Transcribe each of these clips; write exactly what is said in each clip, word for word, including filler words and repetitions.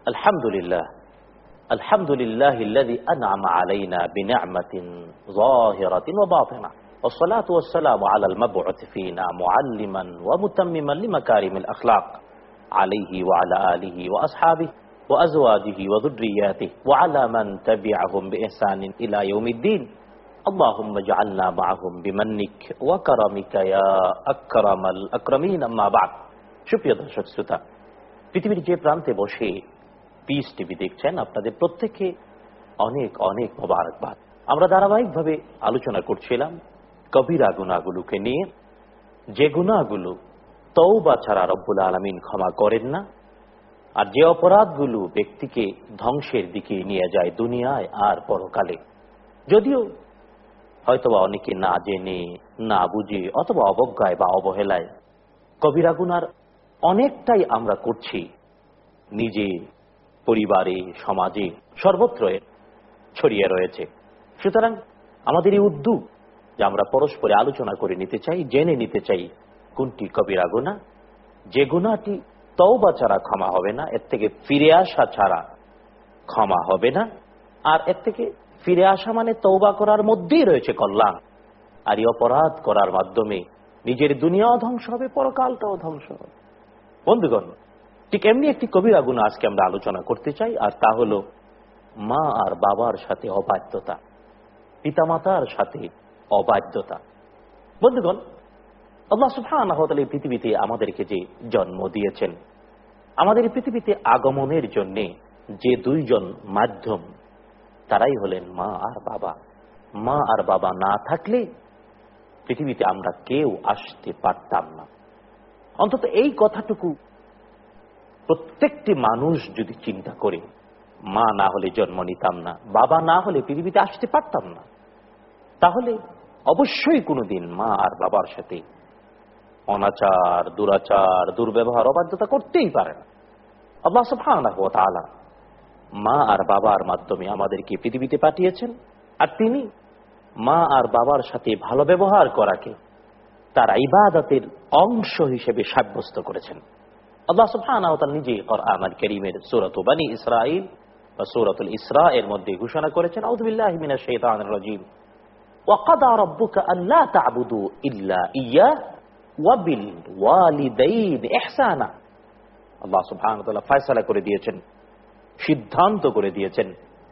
আলহামদুলিল্লাহ আলহামদুলিল্লাহিল্লাযী আন'আমা আলাইনা বিনি'মাতিন যাহিরাতিন ওয়া বাতিনা ওয়াসসালাতু ওয়াসসালামু আলাল মাব'উথি ফীনা মুআল্লিমান ওয়া মুতাম্মিমান লিমাকারিমিল আখলাক আলাইহি ওয়া আলা আলিহি ওয়া আসহাবিহি ওয়া আজওয়াজিহি ওয়া যুররিয়াতিহি ওয়া আলা মান তাবি'আহুম বিইহসানিন ইলা ইয়াউমিদ্দিন আল্লাহুম্মা ইজ'আলনা মা'আহুম বিমান্নিক ওয়া কারামিকা ইয়া আকরামাল আকরামিন আম্মা বা'দ। সুপ্রিয় দর্শক শ্রোতা, পৃথিবীর যে প্রান্তে বসে পিস টিভি দেখছেন, আপনাদের প্রত্যেককে অনেক অনেক মোবারকবাদ। আমরা ধারাবাহিকভাবে আলোচনা করছিলাম কবিরা গুনাহগুলোকে নিয়ে, যে গুনাহগুলো তওবা ছাড়া রব্বুল আলামিন ক্ষমা করেন না, আর যে অপরাধগুলো ব্যক্তিকে ধ্বংসের দিকে নিয়ে যায় দুনিয়ায় আর পরকালে। যদিও হয়তোবা অনেকে না জেনে, না বুঝে অথবা অবজ্ঞায় বা অবহেলায় কবিরা গুনার অনেকটাই আমরা করছি, নিজে, পরিবারে, সমাজে, সর্বত্র ছড়িয়ে রয়েছে। সুতরাং আমাদের এই উদ্যোগ যে আমরা পরস্পরে আলোচনা করে নিতে চাই, জেনে নিতে চাই কোনটি কবিরা গুনাহ, যে গুনাহটি তওবা ছাড়া ক্ষমা হবে না, এর থেকে ফিরে আসা ছাড়া ক্ষমা হবে না। আর এর থেকে ফিরে আসা মানে তওবা করার মধ্যেই রয়েছে কল্যাণ। আর এই অপরাধ করার মাধ্যমে নিজের দুনিয়াও ধ্বংস হবে, পরকালটাও ধ্বংস হবে। বন্ধুগণ, ঠিক এমনি একটি কবিরা গুনাহ আজকে আমরা আলোচনা করতে চাই, আর তা হল মা আর বাবার সাথে অবাধ্যতা, পিতামাতার সাথে অবাধ্যতা। বন্ধুগণ, আল্লাহ সুবহানাহু ওয়া তাআলা এই পৃথিবীতে আমাদেরকে যে জন্ম দিয়েছেন, আমাদের পৃথিবীতে আগমনের জন্য যে দুইজন মাধ্যম, তারাই হলেন মা আর বাবা। মা আর বাবা না থাকলে পৃথিবীতে আমরা কেউ আসতে পারতাম না। অন্তত এই কথাটুকু প্রত্যেকটি মানুষ যদি চিন্তা করে, মা না হলে জন্ম নিতাম না, বাবা না হলে পৃথিবীতে আসতে পারতাম না, তাহলে অবশ্যই কোনোদিন মা আর বাবার সাথে অনাচার, দুরাচার, দুর্ব্যবহার, অবাধ্যতা করতেই পারে না। আল্লাহ সুবহানাহু ওয়া তাআলা মা আর বাবার মাধ্যমে আমাদেরকে পৃথিবীতে পাঠিয়েছেন, আর তিনি মা আর বাবার সাথে ভালো ব্যবহার করাকে তার ইবাদতের অংশ হিসেবে সাব্যস্ত করেছেন। আল্লাহ সুবহানাহু ওয়া তাআলা নিজে কোরআনুল কারীমের সূরা বানী ইসরাঈল বা সূরাতুল ইসরা এর মধ্যে ঘোষণা করেছেন, আউযু বিল্লাহি মিনাশ শাইতানির রাজীম, ওয়া কাদা রাব্বুকা আল্লা তা'বুদু ইল্লা ইয়্যাহু ওয়া বিল ওয়ালিদাইনি ইহসানা। আল্লাহ সুবহানাহু ওয়া তাআলা ফয়সালা করে দিয়েছেন, সিদ্ধান্ত করে দিয়েছেন,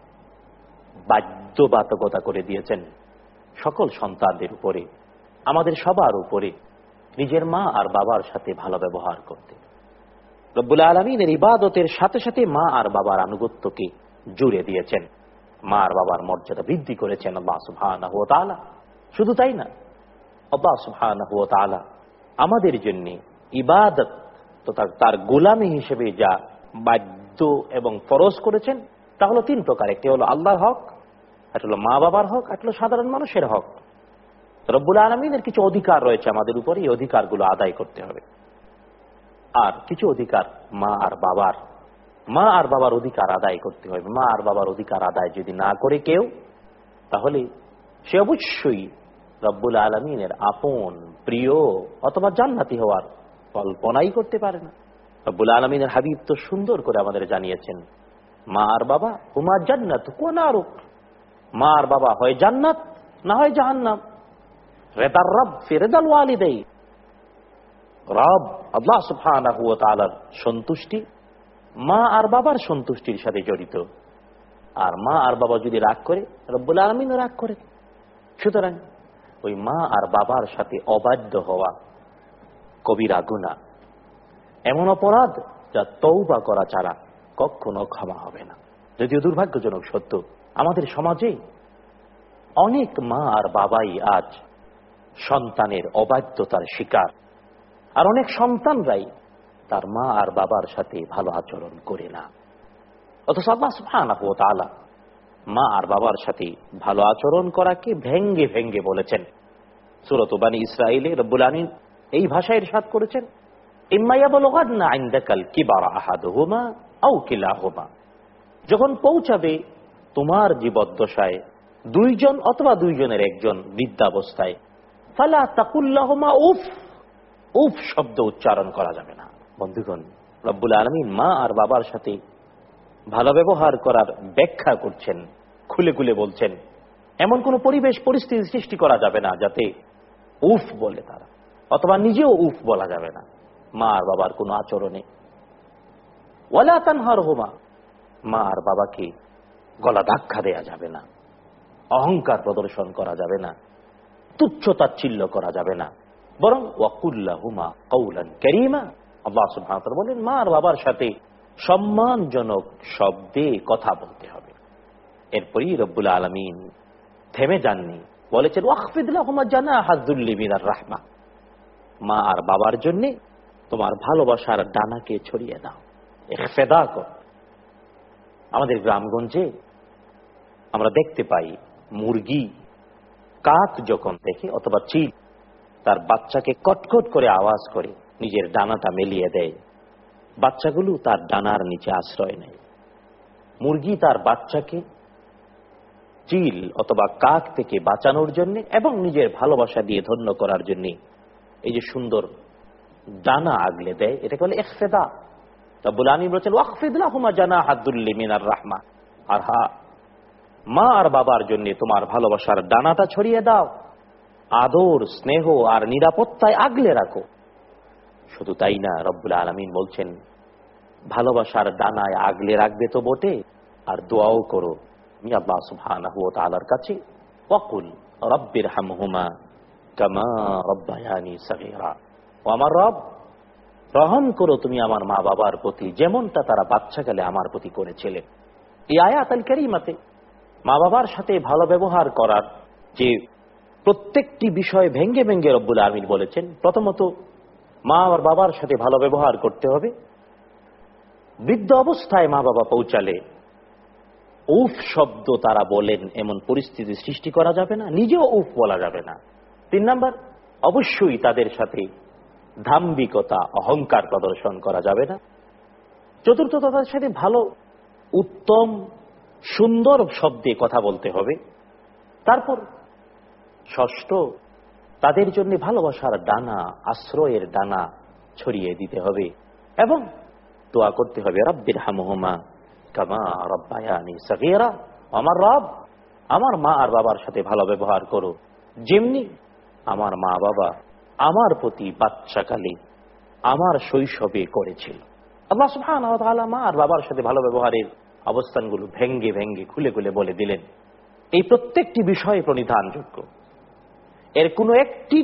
বাধ্যবাধকতা করে দিয়েছেন সকল সন্তানদের উপরে, আমাদের সবার উপরে নিজের মা আর বাবার সাথে ভালো ব্যবহার করতে। রব্বুল আলামিনের ইবাদতের সাথে সাথে মা আর বাবার আনুগত্যকে জুড়ে দিয়েছেন, মা আর বাবার মর্যাদা বৃদ্ধি করেছেন আল্লাহ সুবহানাহু ওয়া তাআলা। শুধু তাই না, আল্লাহ সুবহানাহু ওয়া তাআলা আমাদের জন্য ইবাদত তথা তার গোলামী হিসেবে যা বাধ্য এবং ফরজ করেছেন তা হলো তিন প্রকার। একটি হলো আল্লাহর হক, একটা হলো মা বাবার হক, একটা হলো সাধারণ মানুষের হক। রব্বুল আলামিনের কিছু অধিকার রয়েছে আমাদের উপরে, এই অধিকারগুলো আদায় করতে হবে। আর কিছু অধিকার মা আর বাবার, মা আর বাবার অধিকার আদায় করতে হবে। মা আর বাবার অধিকার আদায় যদি না করে কেউ, তাহলে সে অবশ্যই রব্বুল আলামিনের আপন, প্রিয় অথবা জান্নাতি হওয়ার কল্পনাই করতে পারে না। রব্বুল আলামিনের হাবিব তো সুন্দর করে আমাদের জানিয়েছেন, মা আর বাবা হুমা জান্নাত ওয়া নারুক। মা আর বাবা হয় জান্নাত, না হয় জাহান্নাম। রিদার রব ফি রিদাল ওয়ালিদাইন। রব আল্লাহ সুবহানাহু ওয়া তাআলার সন্তুষ্টি মা আর বাবার সন্তুষ্টির সাথে জড়িত। আর মা আর বাবা যদি রাগ করে, রব্বুল আলামিনও রাগ করে। সুতরাং ওই মা আর বাবার সাথে অবাধ্য হওয়া কবিরা গুনাহ, এমন অপরাধ যা তওবা করা ছাড়া কখনো ক্ষমা হবে না। যদিও দুর্ভাগ্যজনক সত্য, আমাদের সমাজে অনেক মা আর বাবাই আজ সন্তানের অবাধ্যতার শিকার, আর অনেক সন্তানরাই তার মা আর বাবার সাথে ভালো আচরণ করে না। অথচ আল্লাহ সুবহানাহু ওয়া তাআলা মা আর বাবার সাথে ভালো আচরণ করাকে ভেঙ্গে ভেঙ্গে বলেছেন। সূরা বানী ইসরাঈলে রব্বুল আলামিন এই ভাষায় ইরশাদ করেছেন, ইম্মা ইয়াবলুগান্না ইনদাকাল কিবারা আহাদুহুমা আও কিলাহুমা। যখন পৌঁছাবে তোমার জীবদ্দশায় দুইজন অথবা দুইজনের একজন বৃদ্ধাবস্থায়, ফালা তাকুল লাহুমা উফ। উফ শব্দ উচ্চারণ করা যাবে না। বন্ধুগণ, রব্বুল আলামিন মা আর বাবার সাথে ভালো ব্যবহার করার ব্যাখ্যা করছেন, খুলে খুলে বলছেন এমন কোন পরিবেশ পরিস্থিতি সৃষ্টি করা যাবে না যাতে উফ বলে তারা, অথবা নিজেও উফ বলা যাবে না মা আর বাবার কোন আচরণে। ওয়ালা তানহারহুমা, মা আর বাবাকে গলা ধাক্কা দেয়া যাবে না, অহংকার প্রদর্শন করা যাবে না, তুচ্ছ তাচ্ছিল্য করা যাবে না, বরং ওয়াকুল্লাহুমা কাওলান কারীমা। আল্লাহ সুবহানাহু ওয়া তাআলা বলেন মা আর বাবার সাথে সম্মানজনক শব্দে কথা বলতে হবে। এরপরই রব্বুল আলামিন থেমে যাননি, বলেছেন ওয়াখফিদ লাহুমা জানাহা যুল্লি মিনার রাহমা, মা আর বাবার জন্য তোমার ভালোবাসার ডানাকে ছড়িয়ে দাও, ইখফিদা কর। আমাদের গ্রামগঞ্জে আমরা দেখতে পাই মুরগি কাক যখন দেখে অথবা চিল তার বাচ্চাকে কটকট করে আওয়াজ করে নিজের ডানাটা মেলিয়ে দেয়, বাচ্চাগুলো তার ডানার নিচে আশ্রয় নেয়। মুরগি তার বাচ্চাকে চিল অথবা কাক থেকে বাঁচানোর জন্য এবং নিজের ভালোবাসা দিয়ে ধন্য করার জন্য এই যে সুন্দর ডানা আগলে দেয়, এটাকে বলে ইখফিদা। রব্বুল আলামিন বলেছেন ওয়াখফিদ লাহুমা জানাহা যুল্লি মিনার রাহমা, আর হা মা আর বাবার জন্য তোমার ভালোবাসার ডানাটা ছড়িয়ে দাও, আদর স্নেহ আর নিরাপত্তায় আগলে রাখো। শুধু তাই না, রব্বুল আলামিন বলছেন ভালোবাসার ডানায় আগলে রাখবে তো বটে, আর দোয়াও করো আমি আল্লাহ সুবহানাহু ওয়া তাআলার কাছে, ওয়াকুল রাব্বিরহামহুমা কামা রাব্বায়ানি সাগীরা, ও আমার রব রহম করো তুমি আমার মা বাবার প্রতি যেমনটা তারা বাচ্চাকালে আমার প্রতি করেছিলেন। এই আয়াত আল কারীমাতে মা বাবার সাথে ভালো ব্যবহার করার যে প্রত্যেকটি বিষয় ভেঙ্গে ভেঙ্গে রব্বুল আলামিন বলেছেন। প্রথমত মা আর বাবার সাথে ভালো ব্যবহার করতে হবে। বৃদ্ধ অবস্থায় মা বাবা পৌঁছালে উফ শব্দ তারা বলেন এমন পরিস্থিতি সৃষ্টি করা যাবে না, নিজেও উফ বলা যাবে না। তিন নাম্বার, অবশ্যই তাদের সাথে দাম্ভিকতা অহংকার প্রদর্শন করা যাবে না। চতুর্থ, তাদের সাথে ভালো উত্তম সুন্দর শব্দে কথা বলতে হবে। তারপর ষষ্ঠ, তাদের জন্য ভালোবাসার ডানা আশ্রয়ের ডানা ছড়িয়ে দিতে হবে এবং দোয়া করতে হবে রাব্বিরহামহুমা কামা রাব্বায়ানি সাগীরা, আমার রব আমার মা আর বাবার সাথে ভালো ব্যবহার করো যেমনি আমার মা বাবা আমার প্রতি বাচ্চাকালে আমার শৈশবে করেছিল। আল্লাহ সুবহানাহু ওয়া তাআলা মা আর বাবার সাথে ভালো ব্যবহারের অবস্থানগুলো ভেঙ্গে ভেঙ্গে খুলে খুলে বলে দিলেন। এই প্রত্যেকটি বিষয়ে প্রণিধানযোগ্য, এর কোনো একটি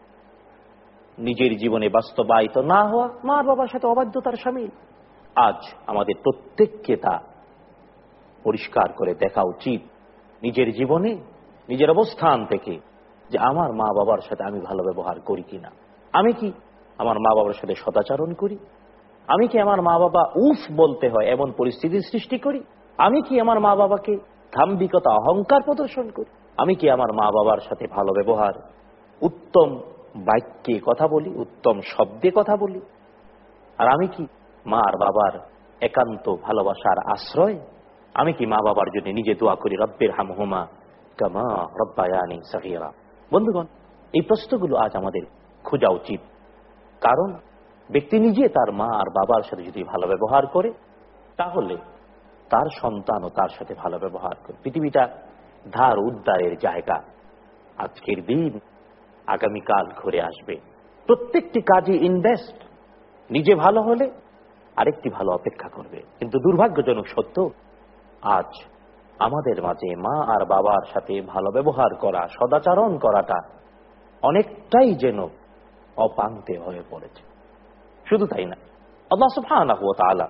নিজের জীবনে বাস্তবায়িত না হওয়া মা আর বাবার সাথে অবাধ্যতার শামিল। আজ আমাদের প্রত্যেককে তা পরিষ্কার করে দেখা উচিত নিজের জীবনে, নিজের অবস্থান থেকে, যে আমার মা বাবার সাথে আমি ভালো ব্যবহার করি কিনা, আমি কি আমার মা বাবার সাথে সদাচরণ করি, আমি কি আমার মা বাবা উফ বলতে হয় এমন পরিস্থিতির সৃষ্টি করি, আমি কি আমার মা বাবাকে দাম্ভিকতা অহংকার প্রদর্শন করি, আমি কি আমার মা বাবার সাথে ভালো ব্যবহার উত্তম বাক্যে কথা বলি, উত্তম শব্দে কথা বলি, আর আমি কি মা আর বাবার একান্ত ভালোবাসার আশ্রয়, আমি কি মা বাবার জন্য নিজে দোয়া করি রাব্বিরহামহুমা কামা রাব্বায়ানি সাগীরা। বন্ধুগণ, এই প্রশ্নগুলো আজ আমাদের খোঁজা উচিত, কারণ ব্যক্তি নিজে তার মা আর বাবার সাথে যদি ভালো ব্যবহার করে তাহলে তার সন্তানও তার সাথে ভালো ব্যবহার করে। পৃথিবীটা ধার উদ্ধারের জায়গা। আজকের দিন আগামীকাল ঘুরে আসবে। প্রত্যেকটি কাজে ইনভেস্ট, নিজে ভালো হলে আরেকটি ভালো অপেক্ষা করবে। কিন্তু দুর্ভাগ্যজনক সত্য, আজ আমাদের মাঝে মা আর বাবার সাথে ভালো ব্যবহার করা, সদাচরণ করাটা অনেকটাই যেন অপান্তে হয়ে পড়েছে। শুধু তাই না, আল্লাহ সুবহানাহু ওয়া তাআলা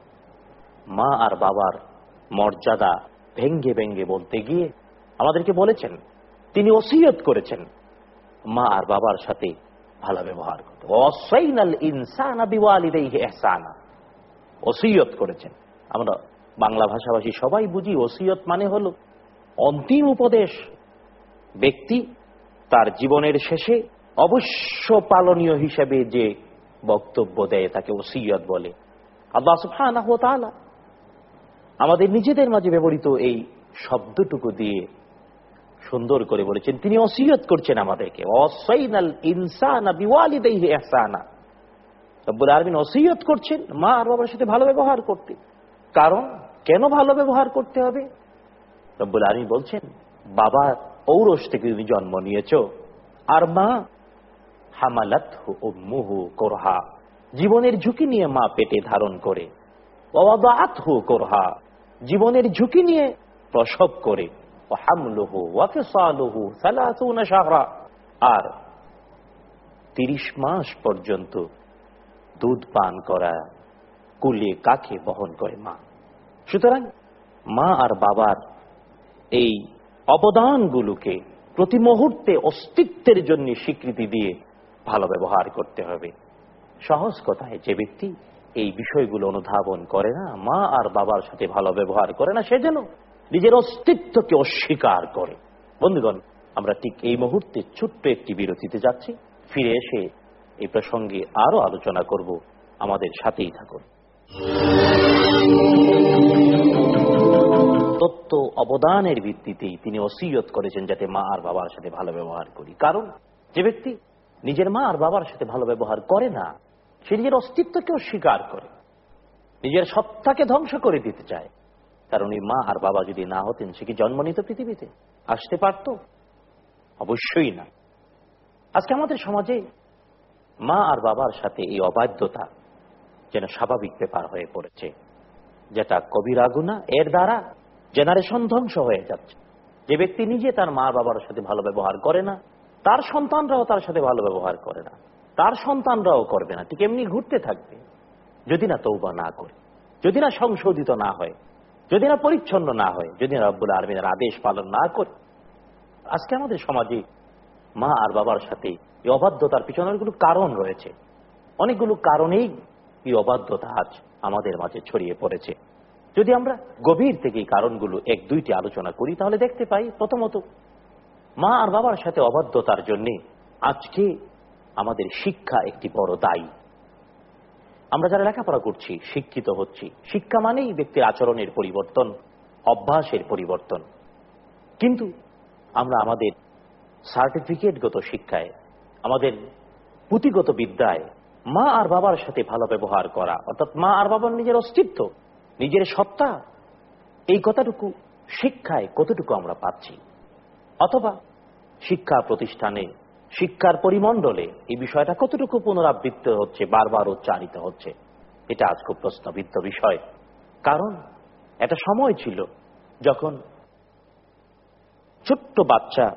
মা আর বাবার মর্যাদা ভেঙ্গে ভেঙ্গে বলতে গিয়ে আমাদেরকে বলেছেন, তিনি ওসিয়ত করেছেন মা আর বাবার সাথে ভালো ব্যবহার করতে। ওয়াসাইনাল ইনসানা বিওয়ালিদাইহি ইহসানা, ওসিয়ত করেছেন। আমরা বাংলা ভাষাভাষী সবাই বুঝি ওসিয়ত মানে হলো অন্তিম উপদেশ। ব্যক্তি তার জীবনের শেষে অবশ্য পালনীয় হিসেবে যে বক্তব্য দেয় তাকে ওসিয়ত বলে। আল্লাহ সুবহানাহু ওয়া তাআলা আমাদের নিজেদের মাঝে ব্যবহৃত এই শব্দটুকু দিয়ে সুন্দর করে বলেছেন, তিনি ওসিয়ত করছেন আমাদেরকে ওয়াসাইনাল ইনসানা বিওয়ালিদাইহি ইহসানা। রব্বুল আলামিন ওসিয়ত করছেন মা আর বাবার সাথে ভালো ব্যবহার করতে। কারণ কেন ভালো ব্যবহার করতে হবে? রব্বুল আলামিন বলছেন, বাবার ঔরস থেকে তুমি জন্ম নিয়েছো, আর মা হামালাতহু উম্মুহু কুরহা, জীবনের ঝুঁকি নিয়ে মা পেটে ধারণ করে, ওয়া ওয়াদাআতহু কুরহা, জীবনের ঝুঁকি নিয়ে প্রসব করে, ওয়া হামলুহু ওয়া ফিসালুহু সালাসুনা শাহরা, আর তিরিশ মাস পর্যন্ত দুধ পান করা, কুলে কাকে বহন করে মা। সুতরাং মা আর বাবার এই অবদানগুলোকে প্রতি মুহূর্তে অস্তিত্বের জন্য স্বীকৃতি দিয়ে ভালো ব্যবহার করতে হবে। সহজ কথায়, যে ব্যক্তি এই বিষয়গুলো অনুধাবন করে না, মা আর বাবার সাথে ভালো ব্যবহার করে না, সে যেন নিজের অস্তিত্বকে অস্বীকার করে। বন্ধুগণ, আমরা ঠিক এই মুহূর্তে ছোট্ট একটি বিরতিতে যাচ্ছি, ফিরে এসে এই প্রসঙ্গে আরো আলোচনা করব। আমাদের সাথেই থাকুন। তত্ত্ব অবদানের ভিত্তিতেই তিনি ওসিয়ত করেছেন যাতে মা আর বাবার সাথে ভালো ব্যবহার করি। কারণ যে ব্যক্তি নিজের মা আর বাবার সাথে ভালো ব্যবহার করে না, সে নিজের অস্তিত্বকে অস্বীকার করে, নিজের সত্তাকে ধ্বংস করে দিতে চায়। কারণ এই মা আর বাবা যদি না হতেন, সে কি জন্ম নিত পৃথিবীতে? আসতে পারত? অবশ্যই না। আজকে আমাদের সমাজে মা আর বাবার সাথে এই অবাধ্যতা যেন স্বাভাবিক ব্যাপার হয়ে পড়েছে, যেটা কবিরা গুনাহ। এর দ্বারা জেনারেশন ধ্বংস হয়ে যাচ্ছে। যে ব্যক্তি নিজে তার মা বাবার সাথে ভালো ব্যবহার করে না, তার সন্তানরাও তার সাথে ভালো ব্যবহার করে না, তার সন্তানরাও করবে না, ঠিক এমনি ঘুরতে থাকবে, যদি না তওবা না করে, যদি না সংশোধিত না হয়, যদি না পরিচ্ছন্ন না হয়, যদি না রব্বুল আলামিনের আদেশ পালন না করে। আজকে আমাদের সমাজে মা আর বাবার সাথে এই অবাধ্যতার পিছনে অনেকগুলো কারণ রয়েছে। অনেকগুলো কারণেই এই অবাধ্যতা আজ আমাদের মাঝে ছড়িয়ে পড়েছে। যদি আমরা গভীর থেকে এই কারণগুলো এক দুইটি আলোচনা করি, তাহলে দেখতে পাই, প্রথমত মা আর বাবার সাথে অবাধ্যতার জন্য আজকে আমাদের শিক্ষা একটি বড় দায়ী। আমরা যারা লেখাপড়া করছি, শিক্ষিত হচ্ছি, শিক্ষা মানেই ব্যক্তির আচরণের পরিবর্তন, অভ্যাসের পরিবর্তন। কিন্তু আমরা আমাদের সার্টিফিকেটগত শিক্ষায়, আমাদের পুঁথিগত বিদ্যায় মা আর বাবার সাথে ভালো ব্যবহার করা, অর্থাৎ মা আর বাবার নিজের অস্তিত্ব, নিজের সত্তা, এই কথাটুকু শিক্ষায় কতটুকু আমরা পাচ্ছি? অথবা শিক্ষা প্রতিষ্ঠানে, শিক্ষার পরিমণ্ডলে এই বিষয়টা কতটুকু পুনরাবৃত্ত হচ্ছে, বারবার উচ্চারিত হচ্ছে? এটা আজ খুব প্রশ্নবিদ্ধ বিষয়। কারণ একটা সময় ছিল যখন ছোট্ট বাচ্চা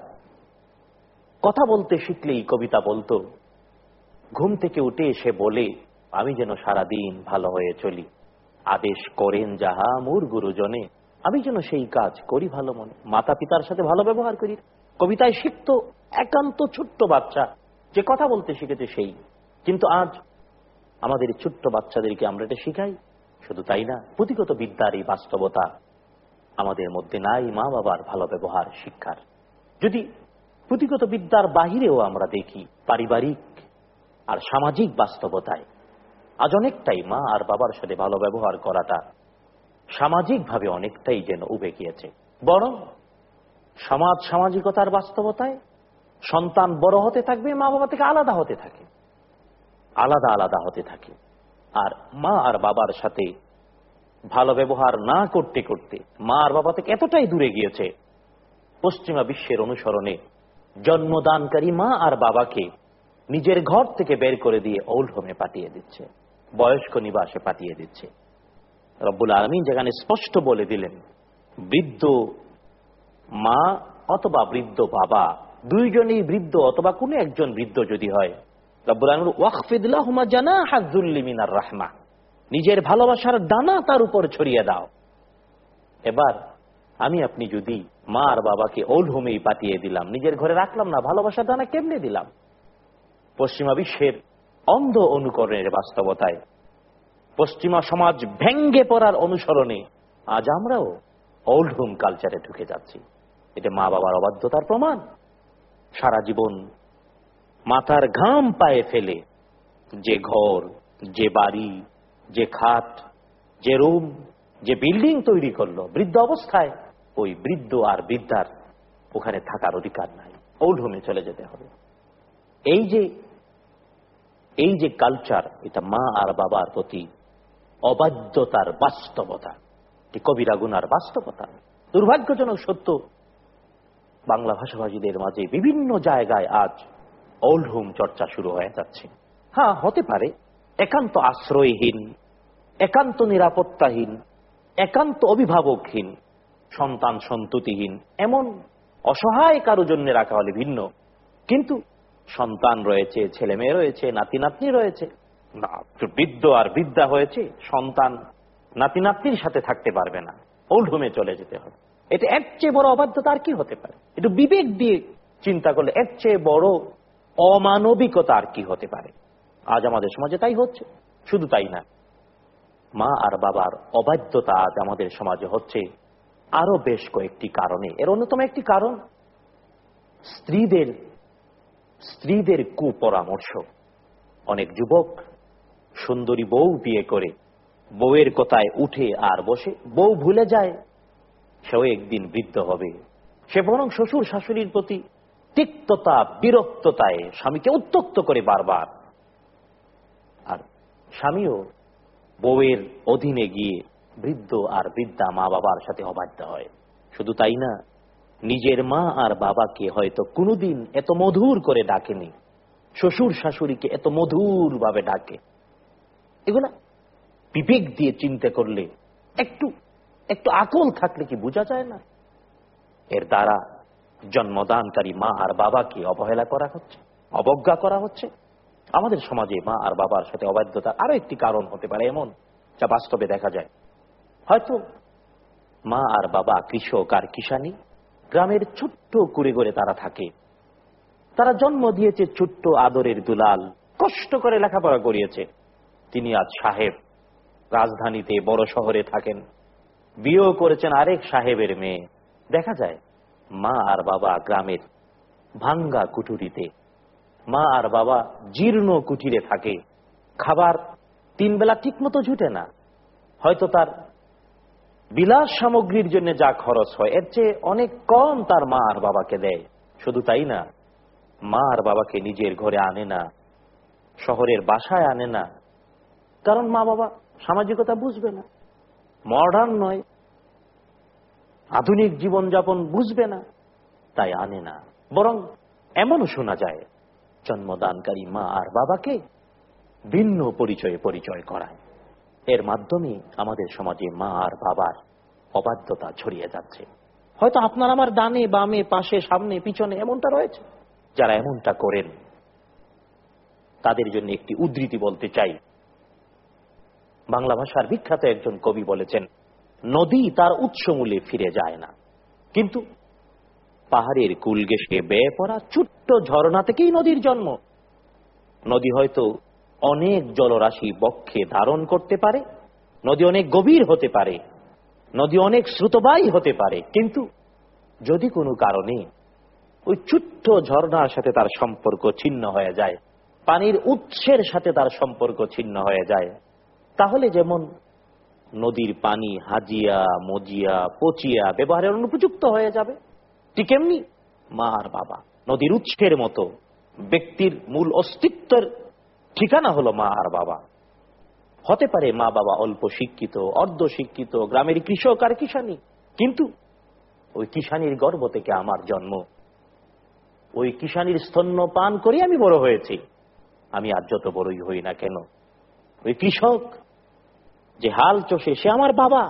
কথা বলতে শিখলেই কবিতা বলতো, ঘুম থেকে উঠে এসে বলে, আমি যেন সারাদিন ভালো হয়ে চলি, আদেশ করেন যাহা মোর গুরুজনে, আমি যেন সেই কাজ করি ভালো মনে, মাতা পিতার সাথে ভালো ব্যবহার করি। কবিতায় শিখতো একান্ত ছোট্ট বাচ্চা, যে কথা বলতে শিখেছে সেই। কিন্তু আজ আমাদের ছোট্ট বাচ্চাদেরকে আমরা এটা শিখাই। শুধু তাই না, পুঁথিগত বিদ্যার এই বাস্তবতা আমাদের মধ্যে নাই, মা বাবার ভালো ব্যবহার শিক্ষার। যদি পুঁথিগত বিদ্যার বাহিরেও আমরা দেখি, পারিবারিক আর সামাজিক বাস্তবতায় আজ অনেকটাই মা আর বাবার সাথে ভালো ব্যবহার করাটা সামাজিকভাবে অনেকটাই যেন উবে গিয়েছে। বরং সমাজ সামাজিকতার বাস্তবতায় সন্তান বড় হতে থাকবে, মা বাবা থেকে আলাদা হতে থাকে, আলাদা আলাদা হতে থাকে। আর মা আর বাবার সাথে ভালো ব্যবহার না করতে করতে মা আর বাবা থেকে এতটাই দূরে গিয়েছে, পশ্চিমা বিশ্বের অনুসরণে জন্মদানকারী মা আর বাবাকে নিজের ঘর থেকে বের করে দিয়ে ওল্ড হোমে পাঠিয়ে দিচ্ছে, বয়স্ক নিবাসে পাঠিয়ে দিচ্ছে। রব্বুল আলামিন যেখানে স্পষ্ট বলে দিলেন, বৃদ্ধ মা অথবা বৃদ্ধ বাবা, দুইজনেই বৃদ্ধ অথবা কোনো একজন বৃদ্ধ যদি হয়, রব্বুল আলামিন ওয়াখফিদ লাহুমা জানাহা যুল্লি মিনার রাহমা, নিজের ভালোবাসার ডানা তার উপর ছড়িয়ে দাও। এবার আমি আপনি যদি মা আর বাবাকে ওল্ড হোমেই পাঠিয়ে দিলাম, নিজের ঘরে রাখলাম না, ভালোবাসার ডানা কেমনে দিলাম? পশ্চিমা বিশ্বের অন্ধ অনুকরণের বাস্তবতায়, পশ্চিমা সমাজ ভেঙ্গে পড়ার অনুসরণে আজ আমরাও ওল্ড হোম কালচারে ঢুকে যাচ্ছি। এটা মা বাবার অবাধ্যতার প্রমাণ। সারা জীবন মাথার ঘাম পায়ে ফেলে যে ঘর, যে বাড়ি, যে খাট, যে রুম, যে বিল্ডিং তৈরি করলো, বৃদ্ধ অবস্থায় ওই বৃদ্ধ আর বৃদ্ধার ওখানে থাকার অধিকার নাই, ওল্ড হোমে চলে যেতে হবে। এই যে এই যে কালচার, এটা মা আর বাবার প্রতি অবাধ্যতার বাস্তবতা। এটি কবিরা গুনার বাস্তবতা। দুর্ভাগ্যজনক সত্য, বাংলা ভাষাভাষীদের মাঝে বিভিন্ন জায়গায় আজ ওল্ড হোম চর্চা শুরু হয়ে যাচ্ছে। হ্যাঁ, হতে পারে একান্ত আশ্রয়হীন, একান্ত নিরাপত্তাহীন, একান্ত অভিভাবকহীন, সন্তান সন্ততিহীন এমন অসহায় কারো জন্য রাখা হলে ভিন্ন, কিন্তু সন্তান রয়েছে, ছেলে মেয়ে রয়েছে, নাতি নাতনি রয়েছে, বৃদ্ধ আর বৃদ্ধা হয়েছে, সন্তান নাতি নাতনির সাথে থাকতে পারবে না, ওল্ড হোমে চলে যেতে হবে। এটা এর চেয়ে বড় অবাধ্যতা আর কি হতে পারে? একটু বিবেক দিয়ে চিন্তা করলে এর চেয়ে বড় অমানবিকতা আর কি হতে পারে? আজ আমাদের সমাজে তাই হচ্ছে। শুধু তাই না, মা আর বাবার অবাধ্যতা আজ আমাদের সমাজে হচ্ছে আরো বেশ কয়েকটি কারণে। এর অন্যতম একটি কারণ স্ত্রীদের স্ত্রীদের কুপরামর্শ। অনেক যুবক সুন্দরী বউ বিয়ে করে বউয়ের কথায় উঠে আর বসে, বউ ভুলে যায় সেও একদিন বৃদ্ধ হবে। সে বরং শ্বশুর শাশুড়ির প্রতি তিক্ততা, বিরক্ততায় স্বামীকে উত্ত্যক্ত করে বারবার, আর স্বামীও বউয়ের অধীনে গিয়ে বৃদ্ধ আর বৃদ্ধা মা বাবার সাথে অবাধ্য হয়। শুধু তাই না, নিজের মা আর বাবাকে হয়তো কোনোদিন এত মধুর করে ডাকেনি, শ্বশুর শাশুড়িকে এত মধুর ভাবে ডাকে। এগুলা বিবেক দিয়ে চিন্তা করলে, একটু একটু আকল থাকলে কি বোঝা যায় না? এর দ্বারা জন্মদানকারী মা আর বাবাকে অবহেলা করা হচ্ছে, অবজ্ঞা করা হচ্ছে। আমাদের সমাজে মা আর বাবার সাথে অবাধ্যতা আরো একটি কারণ হতে পারে এমন, যা বাস্তবে দেখা যায়। হয়তো মা আর বাবা কৃষক আর কিষানী, গ্রামের ছোট্ট কুড়ে ঘরে তারা থাকে, তারা জন্ম দিয়েছে ছোট্ট আদরের দুলাল, কষ্ট করে লেখাপড়া করিয়েছে। তিনি আজ সাহেব, রাজধানীতে বড় শহরে থাকেন, বিয়েও করেছেন আরেক সাহেবের মেয়ে। দেখা যায় মা আর বাবা গ্রামের ভাঙ্গা কুঠুরিতে, মা আর বাবা জীর্ণ কুঠিরে থাকে, খাবার তিন বেলা ঠিক মতো জুটে না। হয়তো তার বিলাস সামগ্রীর জন্য যা খরচ হয় এর চেয়ে অনেক কম তার মা আর বাবাকে দেয়। শুধু তাই না, মা আর বাবাকে নিজের ঘরে আনে না, শহরের বাসায় আনে না, কারণ মা বাবা সামাজিকতা বুঝবে না, মডার্ন নয়, আধুনিক জীবনযাপন বুঝবে না, তাই আনে না। বরং এমনও শোনা যায় জন্মদানকারী মা আর বাবাকে ভিন্ন পরিচয়ে পরিচয় করায়। এর মাধ্যমে আমাদের সমাজে মা আর বাবার অবাধ্যতা ছড়িয়ে যাচ্ছে। হয়তো আপনার আমার ডানে বামে পাশে সামনে পিছনে এমনটা রয়েছে। যারা এমনটা করেন তাদের জন্য একটি উদ্ধৃতি বলতে চাই। বাংলা ভাষার বিখ্যাত একজন কবি বলেছেন, নদী তার উৎসমূলে ফিরে যায় না, কিন্তু পাহাড়ের কুল ঘেঁষে বেয়ে পড়া ছোট্ট ঝর্ণা থেকেই নদীর জন্ম। নদী হয়তো অনেক জলরাশি বক্ষে ধারণ করতে পারে, নদী অনেক গভীর হতে পারে, নদী অনেক স্রোতবাহী হতে পারে, কিন্তু যদি কোনো কারণে ওই ছোট্ট ঝর্ণার সাথে তার সম্পর্ক ছিন্ন হয়ে যায়, পানির উৎসের সাথে তার সম্পর্ক ছিন্ন হয়ে যায়, তাহলে যেমন নদীর পানি হাজিয়া মজিয়া পচিয়া ব্যবহারের অনুপযুক্ত হয়ে যাবে, ঠিক এমনি মা আর বাবা নদীর উৎসের মতো। ব্যক্তির মূল অস্তিত্বের ঠিকানা হলো মা আর বাবা। হতে পারে মা বাবা অল্প শিক্ষিত, অর্ধ শিক্ষিত, গ্রামের কৃষক আর কিষানী, কিন্তু ওই কিষানীর গর্ভ থেকে আমার জন্ম, ওই কিষানীর স্তন্য পান করে আমি বড় হয়েছি। আমি আর যত বড়ই হই না কেন, ওই কৃষক যে হাল চষে সে আমার বাবা,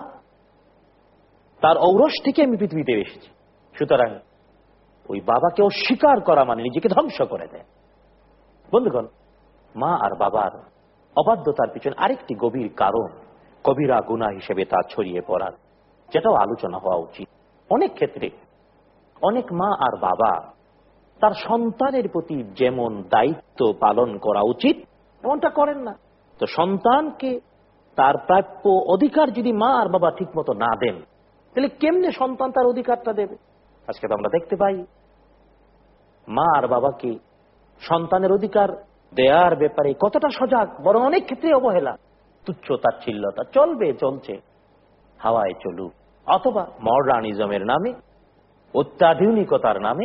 তার ঔরস থেকে আমি পৃথিবীতে এসেছি। সুতরাং ওই বাবাকে অস্বীকার করা মানে নিজেকে ধ্বংস করে দেয়। বন্ধুগণ, মা আর বাবার অবাধ্যতার পিছনে আরেকটি গভীর কারণ কবিরা গুনাহ হিসেবে তা ছড়িয়ে পড়ার, যেটাও আলোচনা হওয়া উচিত। অনেক ক্ষেত্রে অনেক মা আর বাবা তার সন্তানের প্রতি যেমন দায়িত্ব পালন করা উচিত এমনটা করেন না। তো সন্তানকে তার প্রাপ্য অধিকার যদি মা আর বাবা ঠিক মতো না দেন, তাহলে কেমনে সন্তান তার অধিকারটা দেবে? আজকে তো আমরা দেখতে পাই মা আর বাবাকে সন্তানের অধিকার দেয়ার ব্যাপারে কতটা সজাগ, বরং অনেক ক্ষেত্রে অবহেলা, তুচ্ছ তাচ্ছিল্যতা চলবে, চলছে, হাওয়ায় চলুক। অথবা মডার্নিজমের নামে, অত্যাধুনিকতার নামে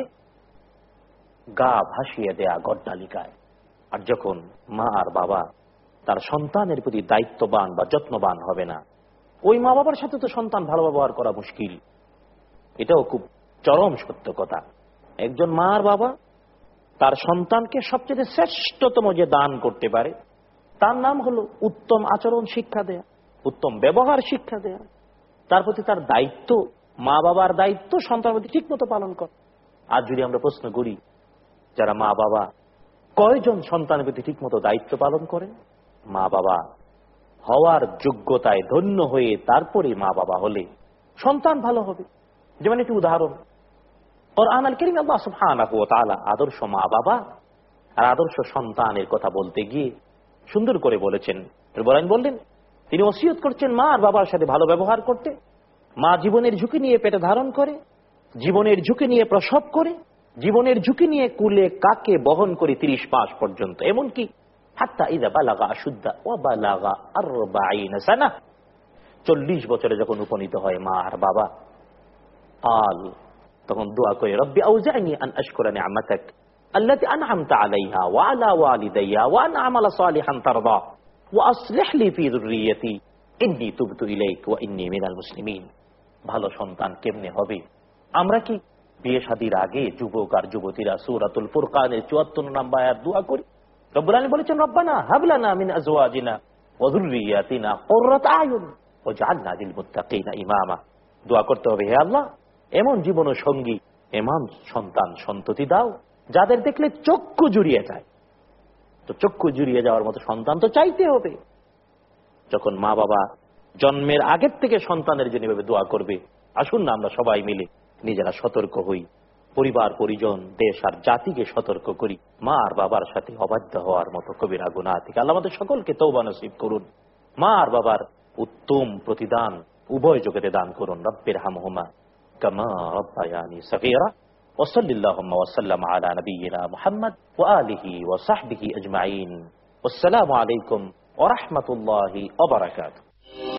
গা ভাসিয়ে দেয়া গড্ডালিকায়। আর যখন মা আর বাবা তার সন্তানের প্রতি দায়িত্ববান বা যত্নবান হবে না, ওই মা বাবার সাথে তো সন্তান ভালো ব্যবহার করা মুশকিল। এটাও খুব চরম সত্য কথা। একজন মা আর বাবা তার সন্তানকে সবচেয়ে শ্রেষ্ঠতম যে দান করতে পারে তার নাম হলো উত্তম আচরণ শিক্ষা দেয়া, উত্তম ব্যবহার শিক্ষা দেয়া। তার প্রতি তার দায়িত্ব, মা বাবার দায়িত্ব সন্তানের প্রতি ঠিক মতো পালন কর। আর যদি আমরা প্রশ্ন করি যারা মা বাবা কয়জন সন্তানের প্রতি ঠিক মতো দায়িত্ব পালন করেন? মা বাবা হওয়ার যোগ্যতায় ধন্য হয়ে তারপরে মা বাবা হলে সন্তান ভালো হবে। যেমন একটি উদাহরণ, কোরআন আল কারীম আল্লাহ সুবহানাহু ওয়া তাআলা আদর্শ মা বাবা আর আদর্শ সন্তানের কথা বলতে গিয়ে সুন্দর করে বলেছেন। বলেন বললেন তিনি ওসিয়ত করছেন মা আর বাবার সাথে ভালো ব্যবহার করতে। মা জীবনের ঝুঁকি নিয়ে পেটে ধারণ করে, জীবনের ঝুঁকি নিয়ে প্রসব করে, জীবনের ঝুঁকি নিয়ে কুলে কাকে বহন করে তিরিশ মাস পর্যন্ত, এমনকি হাত্তা ইযা বালাগা আশুদ্দা ওয়া বালাগা আরবাঈনা সানা, চল্লিশ বছরে যখন উপনীত হয় মা আর বাবা, আল তখন দোয়া করে রব্বি আউজি'নি আন আশকুরা নি'মাতাক আল্লাতী আন'আমতা আলাইহা ওয়া আলা ওয়ালিদাইয়া ওয়া আন আমালা সালিহান তারদা ওয়া আসলিহ লি ফি যুররিয়্যাতি ইন্নী তুবতু ইলাইক ওয়া ইন্নী মিনাল মুসলিমিন। ভালো সন্তান কেমনে হবে? আমরা কি বিয়ে শাদীর আগে যুবক আর যুবতীরা সূরাতুল ফুরকানের চুয়াত্তর নম্বর আয়াত দোয়া করি? রব্বুল আলামিন বলেছেন রব্বানা হাব লানা মিন আজওয়াজিনা ওয়া যুররিয়্যাতিনা কুররাতা আয়ুন ওয়াজআলনা লিল মুত্তাকিনা ইমামা। দোয়া করতে হবে, হে আল্লাহ এমন জীবন সঙ্গী, এমন সন্তান সন্ততি দাও যাদের দেখলে চক্ষু জুড়িয়ে যায়। তো চক্ষু জুড়িয়ে যাওয়ার মতো সন্তান তো চাইতে হবে। যখন মা বাবা জন্মের আগের থেকে সন্তানের জন্য এভাবে দোয়া করবে, আসুন না আমরা সবাই মিলে নিজেরা সতর্ক হই, পরিবার পরিজন দেশ আর জাতিকে সতর্ক করি মা আর বাবার সাথে অবাধ্য হওয়ার মতো কবিরা গুনাহ থেকে। আল্লাহ আমাদের সকলকে তওবা নসিব করুন। মা আর বাবার উত্তম প্রতিদান উভয় জগতে দান করুন। রব্বিরহামহুমা কামা রাব্বায়ানি সগীরা। ওয়া সাল্লাল্লাহু ওয়া সাল্লামা আলা নাবিয়িনা মুহাম্মদ ওয়া আলিহি ওয়া সাহবিহি আজমাইন। আসসালামু আলাইকুম ওয়া রাহমাতুল্লাহি ওয়া বারাকাতুহু।